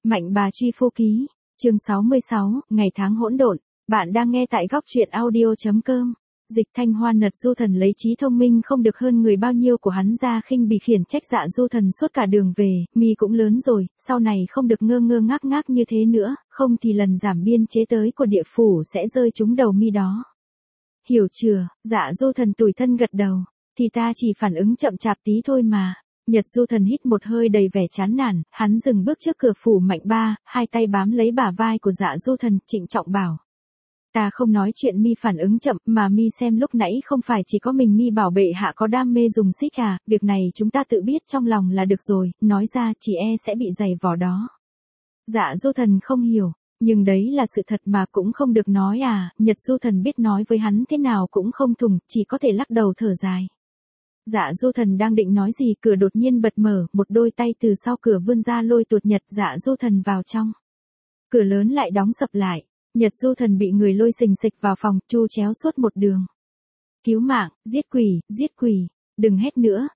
Mạnh bà truy phu ký, chương 66, ngày tháng hỗn độn. Bạn đang nghe tại góc truyện audio.com. Dịch Thanh Hoa nật Du Thần lấy trí thông minh không được hơn người bao nhiêu của hắn ra khinh bỉ khiển trách Dạ Du Thần suốt cả đường về, mi cũng lớn rồi, sau này không được ngơ ngơ ngác ngác như thế nữa, không thì lần giảm biên chế tới của địa phủ sẽ rơi trúng đầu mi đó. Hiểu chưa? Dạ Du Thần tủi thân gật đầu, thì ta chỉ phản ứng chậm chạp tí thôi mà. Nhật Du Thần hít một hơi đầy vẻ chán nản, hắn dừng bước trước cửa phủ Mạnh ba, hai tay bám lấy bả vai của Dạ Du Thần, trịnh trọng bảo. Ta không nói chuyện mi phản ứng chậm, mà mi xem lúc nãy không phải chỉ có mình mi bảo bệ hạ có đam mê dùng xích à, việc này chúng ta tự biết trong lòng là được rồi, nói ra chỉ e sẽ bị giày vò đó. Dạ Du Thần không hiểu, nhưng đấy là sự thật mà cũng không được nói à, Nhật Du Thần biết nói với hắn thế nào cũng không thùng, chỉ có thể lắc đầu thở dài. Dạ Du Thần đang định nói gì, cửa đột nhiên bật mở, một đôi tay từ sau cửa vươn ra lôi tuột Nhật Dạ Du Thần vào trong. Cửa lớn lại đóng sập lại, Nhật Du Thần bị người lôi xình xịch vào phòng, chu chéo suốt một đường. Cứu mạng, giết quỷ, đừng hét nữa,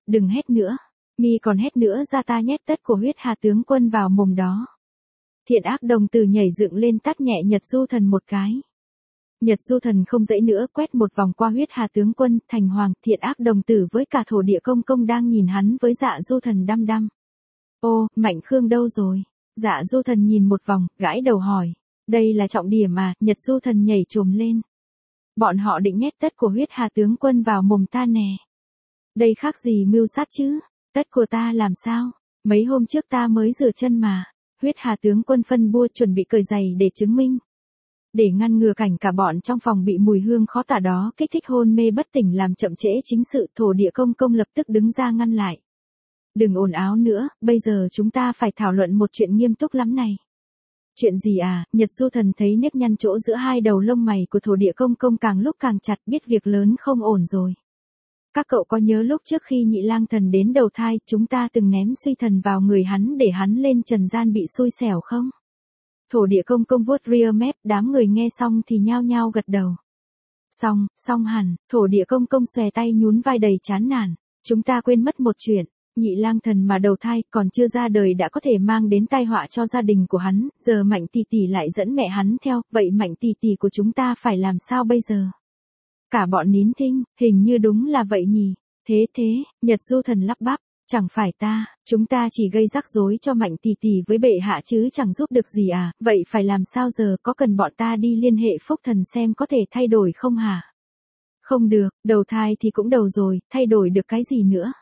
mi còn hét nữa ra ta nhét tất của huyết hà tướng quân vào mồm đó. Thiện ác đồng tử nhảy dựng lên tát nhẹ Nhật Du Thần một cái. Nhật Du Thần không dãy nữa, quét một vòng qua huyết hà tướng quân, thành hoàng, thiện ác đồng tử với cả thổ địa công công đang nhìn hắn với Dạ Du Thần đăm đăm. Ô, Mạnh Khương đâu rồi? Dạ Du Thần nhìn một vòng, gãi đầu hỏi. Đây là trọng điểm mà, Nhật Du Thần nhảy trồm lên. Bọn họ định nhét tất của huyết hà tướng quân vào mồm ta nè. Đây khác gì mưu sát chứ? Tất của ta làm sao? Mấy hôm trước ta mới rửa chân mà. Huyết hà tướng quân phân bua chuẩn bị cởi giày để chứng minh. Để ngăn ngừa cảnh cả bọn trong phòng bị mùi hương khó tả đó kích thích hôn mê bất tỉnh làm chậm trễ chính sự, thổ địa công công lập tức đứng ra ngăn lại. Đừng ồn ào nữa, bây giờ chúng ta phải thảo luận một chuyện nghiêm túc lắm này. Chuyện gì à? Nhật Du Thần thấy nếp nhăn chỗ giữa hai đầu lông mày của thổ địa công công càng lúc càng chặt, biết việc lớn không ổn rồi. Các cậu có nhớ lúc trước khi Nhị Lang Thần đến đầu thai, chúng ta từng ném suy thần vào người hắn để hắn lên trần gian bị xui xẻo không? Thổ địa công công vuốt rear mép, đám người nghe xong thì nhao nhao gật đầu. Xong hẳn, thổ địa công công xòe tay nhún vai đầy chán nản. Chúng ta quên mất một chuyện, Nhị Lang Thần mà đầu thai còn chưa ra đời đã có thể mang đến tai họa cho gia đình của hắn, giờ Mạnh tỷ tỷ lại dẫn mẹ hắn theo, vậy Mạnh tỷ tỷ của chúng ta phải làm sao bây giờ? Cả bọn nín thinh, hình như đúng là vậy nhỉ. Thế, Nhật Du Thần lắp bắp. Chẳng phải chúng ta chỉ gây rắc rối cho Mạnh tỷ tỷ với bệ hạ chứ chẳng giúp được gì à, vậy phải làm sao giờ, có cần bọn ta đi liên hệ Phúc Thần xem có thể thay đổi không hả? Không được, đầu thai thì cũng đầu rồi, thay đổi được cái gì nữa?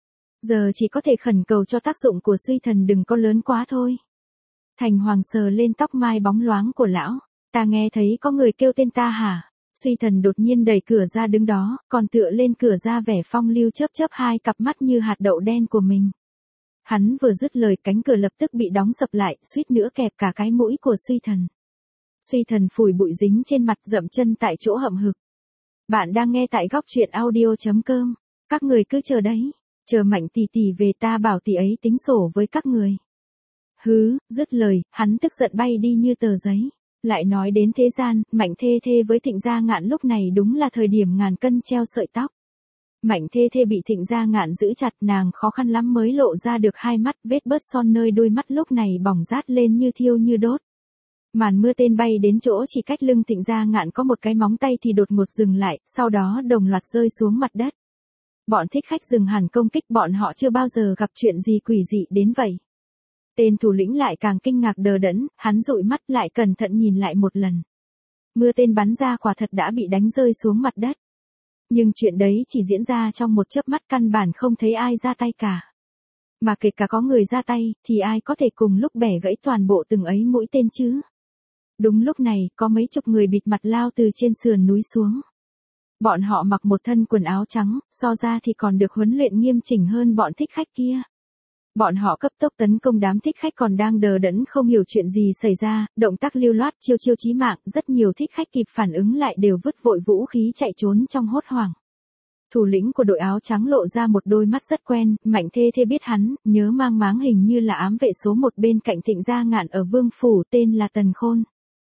Giờ chỉ có thể khẩn cầu cho tác dụng của suy thần đừng có lớn quá thôi. Thành Hoàng sờ lên tóc mai bóng loáng của lão, ta nghe thấy có người kêu tên ta hả? Suy thần đột nhiên đẩy cửa ra đứng đó, còn tựa lên cửa ra vẻ phong lưu chớp hai cặp mắt như hạt đậu đen của mình. Hắn vừa dứt lời cánh cửa lập tức bị đóng sập lại, suýt nữa kẹp cả cái mũi của Suy thần. Suy thần phủi bụi dính trên mặt dậm chân tại chỗ hậm hực. Bạn đang nghe tại góc truyện audio.com. Các người cứ chờ đấy, chờ Mạnh tỷ tỷ về ta bảo tỷ ấy tính sổ với các người. Hứ, dứt lời, hắn tức giận bay đi như tờ giấy. Lại nói đến thế gian, Mạnh Thê Thê với Thịnh Gia Ngạn lúc này đúng là thời điểm ngàn cân treo sợi tóc. Mạnh Thê Thê bị Thịnh Gia Ngạn giữ chặt, nàng khó khăn lắm mới lộ ra được hai mắt, vết bớt son nơi đôi mắt lúc này bỏng rát lên như thiêu như đốt. Màn mưa tên bay đến chỗ chỉ cách lưng Thịnh Gia Ngạn có một cái móng tay thì đột ngột dừng lại, sau đó đồng loạt rơi xuống mặt đất. Bọn thích khách dừng hẳn công kích, bọn họ chưa bao giờ gặp chuyện gì quỷ dị đến vậy. Tên thủ lĩnh lại càng kinh ngạc đờ đẫn, hắn dụi mắt lại cẩn thận nhìn lại một lần. Mưa tên bắn ra quả thật đã bị đánh rơi xuống mặt đất. Nhưng chuyện đấy chỉ diễn ra trong một chớp mắt, căn bản không thấy ai ra tay cả. Mà kể cả có người ra tay, thì ai có thể cùng lúc bẻ gãy toàn bộ từng ấy mũi tên chứ? Đúng lúc này, có mấy chục người bịt mặt lao từ trên sườn núi xuống. Bọn họ mặc một thân quần áo trắng, so ra thì còn được huấn luyện nghiêm chỉnh hơn bọn thích khách kia. Bọn họ cấp tốc tấn công đám thích khách còn đang đờ đẫn không hiểu chuyện gì xảy ra, động tác lưu loát chiêu chí mạng, rất nhiều thích khách kịp phản ứng lại đều vứt vội vũ khí chạy trốn trong hốt hoảng. Thủ lĩnh của đội áo trắng lộ ra một đôi mắt rất quen, Mạnh Thê Thê biết hắn, nhớ mang máng hình như là ám vệ số 1 bên cạnh Thịnh Gia Ngạn ở Vương Phủ, tên là Tần Khôn.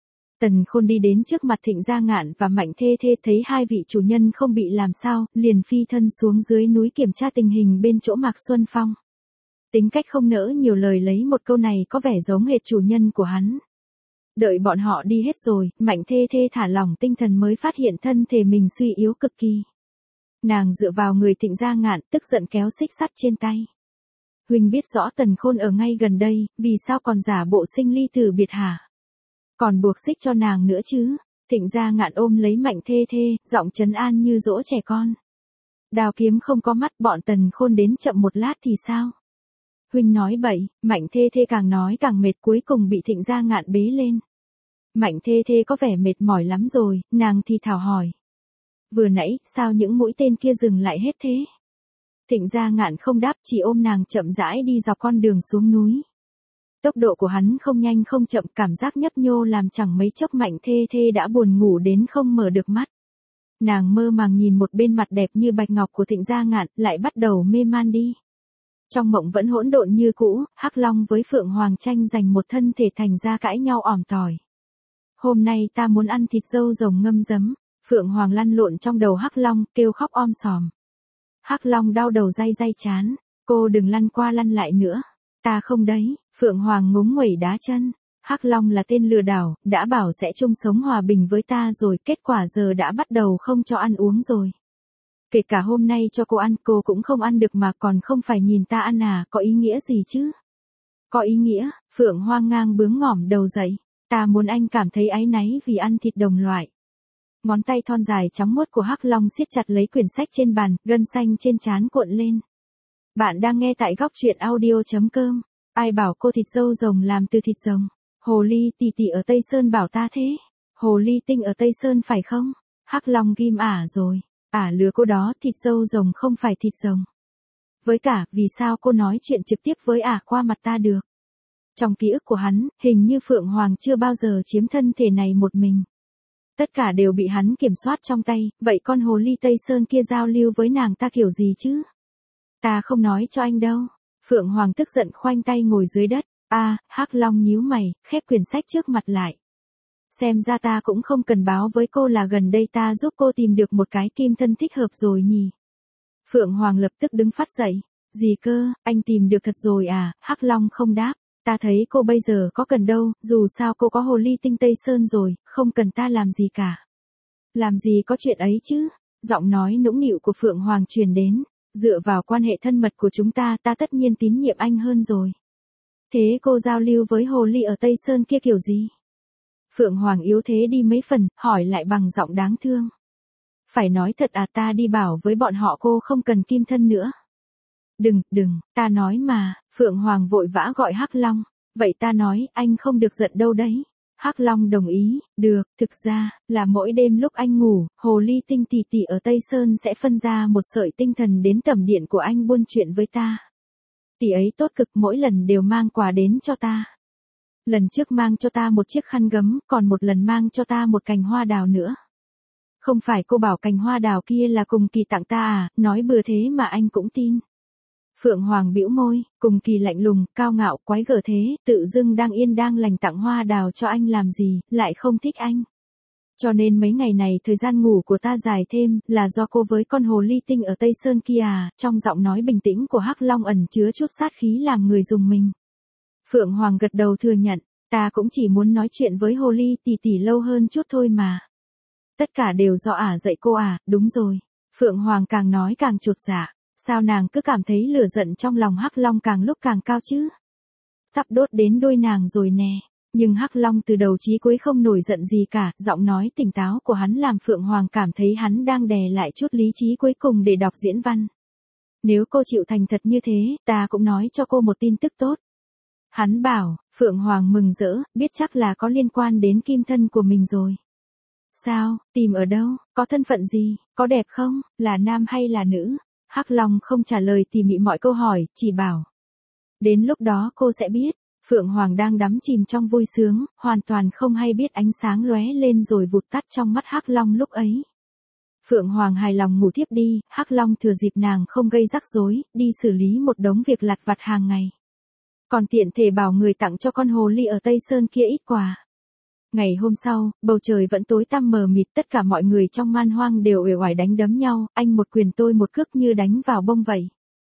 Tần Khôn đi đến trước mặt Thịnh Gia Ngạn và Mạnh Thê Thê, thấy hai vị chủ nhân không bị làm sao, liền phi thân xuống dưới núi kiểm tra tình hình bên chỗ Mạc Xuân Phong. Tính cách không nỡ nhiều lời lấy một câu này có vẻ giống hệt chủ nhân của hắn. Đợi bọn họ đi hết rồi, Mạnh Thê Thê thả lỏng tinh thần mới phát hiện thân thể mình suy yếu cực kỳ. Nàng dựa vào người Thịnh Gia Ngạn, tức giận kéo xích sắt trên tay. Huynh biết rõ Tần Khôn ở ngay gần đây, vì sao còn giả bộ sinh ly tử biệt hả? Còn buộc xích cho nàng nữa chứ? Thịnh Gia Ngạn ôm lấy Mạnh Thê Thê, giọng trấn an như dỗ trẻ con. Đao kiếm không có mắt, bọn Tần Khôn đến chậm một lát thì sao? Huynh nói bậy. Mạnh Thê Thê càng nói càng mệt, cuối cùng bị Thịnh Gia Ngạn bế lên. Mạnh Thê Thê có vẻ mệt mỏi lắm rồi, nàng thì thào hỏi. Vừa nãy, sao những mũi tên kia dừng lại hết thế? Thịnh Gia Ngạn không đáp, chỉ ôm nàng chậm rãi đi dọc con đường xuống núi. Tốc độ của hắn không nhanh không chậm, cảm giác nhấp nhô làm chẳng mấy chốc Mạnh Thê Thê đã buồn ngủ đến không mở được mắt. Nàng mơ màng nhìn một bên mặt đẹp như bạch ngọc của Thịnh Gia Ngạn, lại bắt đầu mê man đi. Trong mộng vẫn hỗn độn như cũ, Hắc Long với Phượng Hoàng tranh giành một thân thể thành ra cãi nhau ỏm tỏi. Hôm nay ta muốn ăn thịt dâu rồng ngâm giấm. Phượng Hoàng lăn lộn trong đầu Hắc Long, kêu khóc om sòm. Hắc Long đau đầu day day chán. Cô đừng lăn qua lăn lại nữa. Ta không đấy. Phượng Hoàng ngúng nguẩy đá chân. Hắc Long là tên lừa đảo, đã bảo sẽ chung sống hòa bình với ta rồi, kết quả giờ đã bắt đầu không cho ăn uống rồi. Kể cả hôm nay cho cô ăn, cô cũng không ăn được mà còn không phải nhìn ta ăn à, có ý nghĩa gì chứ? Có ý nghĩa. Phượng Hoang ngang bướng ngỏm đầu dậy. Ta muốn anh cảm thấy áy náy vì ăn thịt đồng loại. Ngón tay thon dài trắng muốt của Hắc Long siết chặt lấy quyển sách trên bàn, gân xanh trên trán cuộn lên. Bạn đang nghe tại góc truyện audio.com. Ai bảo cô thịt dâu rồng làm từ thịt rồng? Hồ ly tỷ tỷ ở Tây Sơn bảo ta thế. Hồ ly tinh ở Tây Sơn phải không? Hắc Long ghim rồi. Lừa cô đó, thịt dâu rồng không phải thịt rồng. Với cả, vì sao cô nói chuyện trực tiếp với qua mặt ta được? Trong ký ức của hắn, hình như Phượng Hoàng chưa bao giờ chiếm thân thể này một mình. Tất cả đều bị hắn kiểm soát trong tay, vậy con hồ ly Tây Sơn kia giao lưu với nàng ta kiểu gì chứ? Ta không nói cho anh đâu. Phượng Hoàng tức giận khoanh tay ngồi dưới đất. Hắc Long nhíu mày, khép quyển sách trước mặt lại. Xem ra ta cũng không cần báo với cô là gần đây ta giúp cô tìm được một cái kim thân thích hợp rồi nhỉ. Phượng Hoàng lập tức đứng phát dậy. Gì cơ, anh tìm được thật rồi à? Hắc Long không đáp. Ta thấy cô bây giờ có cần đâu, dù sao cô có hồ ly tinh Tây Sơn rồi, không cần ta làm gì cả. Làm gì có chuyện ấy chứ? Giọng nói nũng nịu của Phượng Hoàng truyền đến. Dựa vào quan hệ thân mật của chúng ta, ta tất nhiên tín nhiệm anh hơn rồi. Thế cô giao lưu với hồ ly ở Tây Sơn kia kiểu gì? Phượng Hoàng yếu thế đi mấy phần, hỏi lại bằng giọng đáng thương. Phải nói thật ta đi bảo với bọn họ cô không cần kim thân nữa. Đừng, ta nói mà. Phượng Hoàng vội vã gọi Hắc Long. Vậy ta nói, anh không được giận đâu đấy. Hắc Long đồng ý. Được, thực ra, là mỗi đêm lúc anh ngủ, hồ ly tinh tỷ tỷ ở Tây Sơn sẽ phân ra một sợi tinh thần đến tẩm điện của anh buôn chuyện với ta. Tỷ ấy tốt cực, mỗi lần đều mang quà đến cho ta. Lần trước mang cho ta một chiếc khăn gấm, còn một lần mang cho ta một cành hoa đào nữa. Không phải cô bảo cành hoa đào kia là Cùng Kỳ tặng ta à? Nói bừa thế mà anh cũng tin. Phượng Hoàng bĩu môi, Cùng Kỳ lạnh lùng, cao ngạo, quái gở thế, tự dưng đang yên đang lành tặng hoa đào cho anh làm gì, lại không thích anh. Cho nên mấy ngày này thời gian ngủ của ta dài thêm, là do cô với con hồ ly tinh ở Tây Sơn kia à? Trong giọng nói bình tĩnh của Hắc Long ẩn chứa chút sát khí làm người rùng mình. Phượng Hoàng gật đầu thừa nhận, ta cũng chỉ muốn nói chuyện với hồ ly tỷ tỷ lâu hơn chút thôi mà. Tất cả đều do dạy cô đúng rồi. Phượng Hoàng càng nói càng chột dạ. Sao nàng cứ cảm thấy lửa giận trong lòng Hắc Long càng lúc càng cao chứ? Sắp đốt đến đôi nàng rồi nè. Nhưng Hắc Long từ đầu chí cuối không nổi giận gì cả, giọng nói tỉnh táo của hắn làm Phượng Hoàng cảm thấy hắn đang đè lại chút lý trí cuối cùng để đọc diễn văn. Nếu cô chịu thành thật như thế, ta cũng nói cho cô một tin tức tốt. Hắn bảo. Phượng Hoàng mừng rỡ, biết chắc là có liên quan đến kim thân của mình rồi. Sao, tìm ở đâu, có thân phận gì, có đẹp không, là nam hay là nữ? Hắc Long không trả lời tỉ mỉ mọi câu hỏi, chỉ bảo. Đến lúc đó cô sẽ biết. Phượng Hoàng đang đắm chìm trong vui sướng, hoàn toàn không hay biết ánh sáng lóe lên rồi vụt tắt trong mắt Hắc Long lúc ấy. Phượng Hoàng hài lòng ngủ tiếp đi, Hắc Long thừa dịp nàng không gây rắc rối, đi xử lý một đống việc lặt vặt hàng ngày. Còn tiện thể bảo người tặng cho con hồ ly ở Tây Sơn kia ít quà. Ngày hôm sau, bầu trời vẫn tối tăm mờ mịt, tất cả mọi người trong man hoang đều uể oải đánh đấm nhau, anh một quyền tôi một cước như đánh vào bông vậy.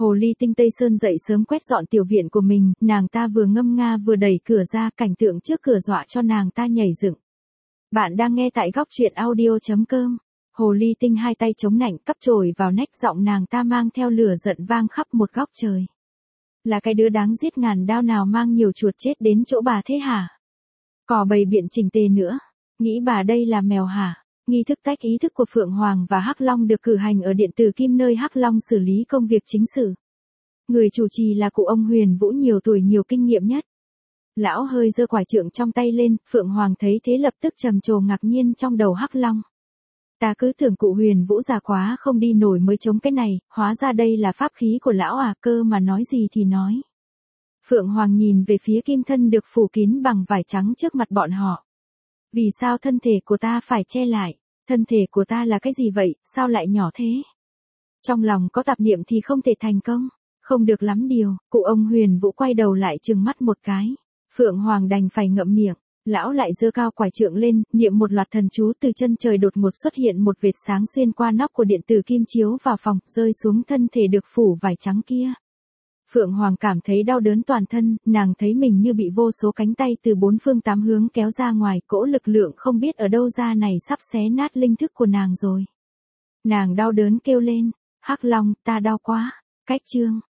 Hồ ly tinh Tây Sơn dậy sớm quét dọn tiểu viện của mình, nàng ta vừa ngâm nga vừa đẩy cửa ra, cảnh tượng trước cửa dọa cho nàng ta nhảy dựng. Bạn đang nghe tại góc truyện audio.com. Hồ ly tinh hai tay chống nạnh cắp chổi vào nách, giọng nàng ta mang theo lửa giận vang khắp một góc trời. Là cái đứa đáng giết ngàn đao nào mang nhiều chuột chết đến chỗ bà thế hả? Cò bầy biện chỉnh tề nữa. Nghĩ bà đây là mèo hả? Nghi thức tách ý thức của Phượng Hoàng và Hắc Long được cử hành ở điện tử Kim nơi Hắc Long xử lý công việc chính sự. Người chủ trì là cụ ông Huyền Vũ nhiều tuổi nhiều kinh nghiệm nhất. Lão hơi giơ quải trượng trong tay lên, Phượng Hoàng thấy thế lập tức trầm trồ ngạc nhiên trong đầu Hắc Long. Ta cứ tưởng cụ Huyền Vũ già quá không đi nổi mới chống cái này, hóa ra đây là pháp khí của lão à, cơ mà nói gì thì nói. Phượng Hoàng nhìn về phía kim thân được phủ kín bằng vải trắng trước mặt bọn họ. Vì sao thân thể của ta phải che lại? Thân thể của ta là cái gì vậy, sao lại nhỏ thế? Trong lòng có tạp niệm thì không thể thành công, không được lắm điều. Cụ ông Huyền Vũ quay đầu lại trừng mắt một cái. Phượng Hoàng đành phải ngậm miệng. Lão lại giơ cao quải trượng lên, niệm một loạt thần chú, từ chân trời đột ngột xuất hiện một vệt sáng xuyên qua nóc của điện tử kim chiếu vào phòng, rơi xuống thân thể được phủ vải trắng kia. Phượng Hoàng cảm thấy đau đớn toàn thân, nàng thấy mình như bị vô số cánh tay từ bốn phương tám hướng kéo ra ngoài, cỗ lực lượng không biết ở đâu ra này sắp xé nát linh thức của nàng rồi. Nàng đau đớn kêu lên, Hắc Long, ta đau quá. Cách chương.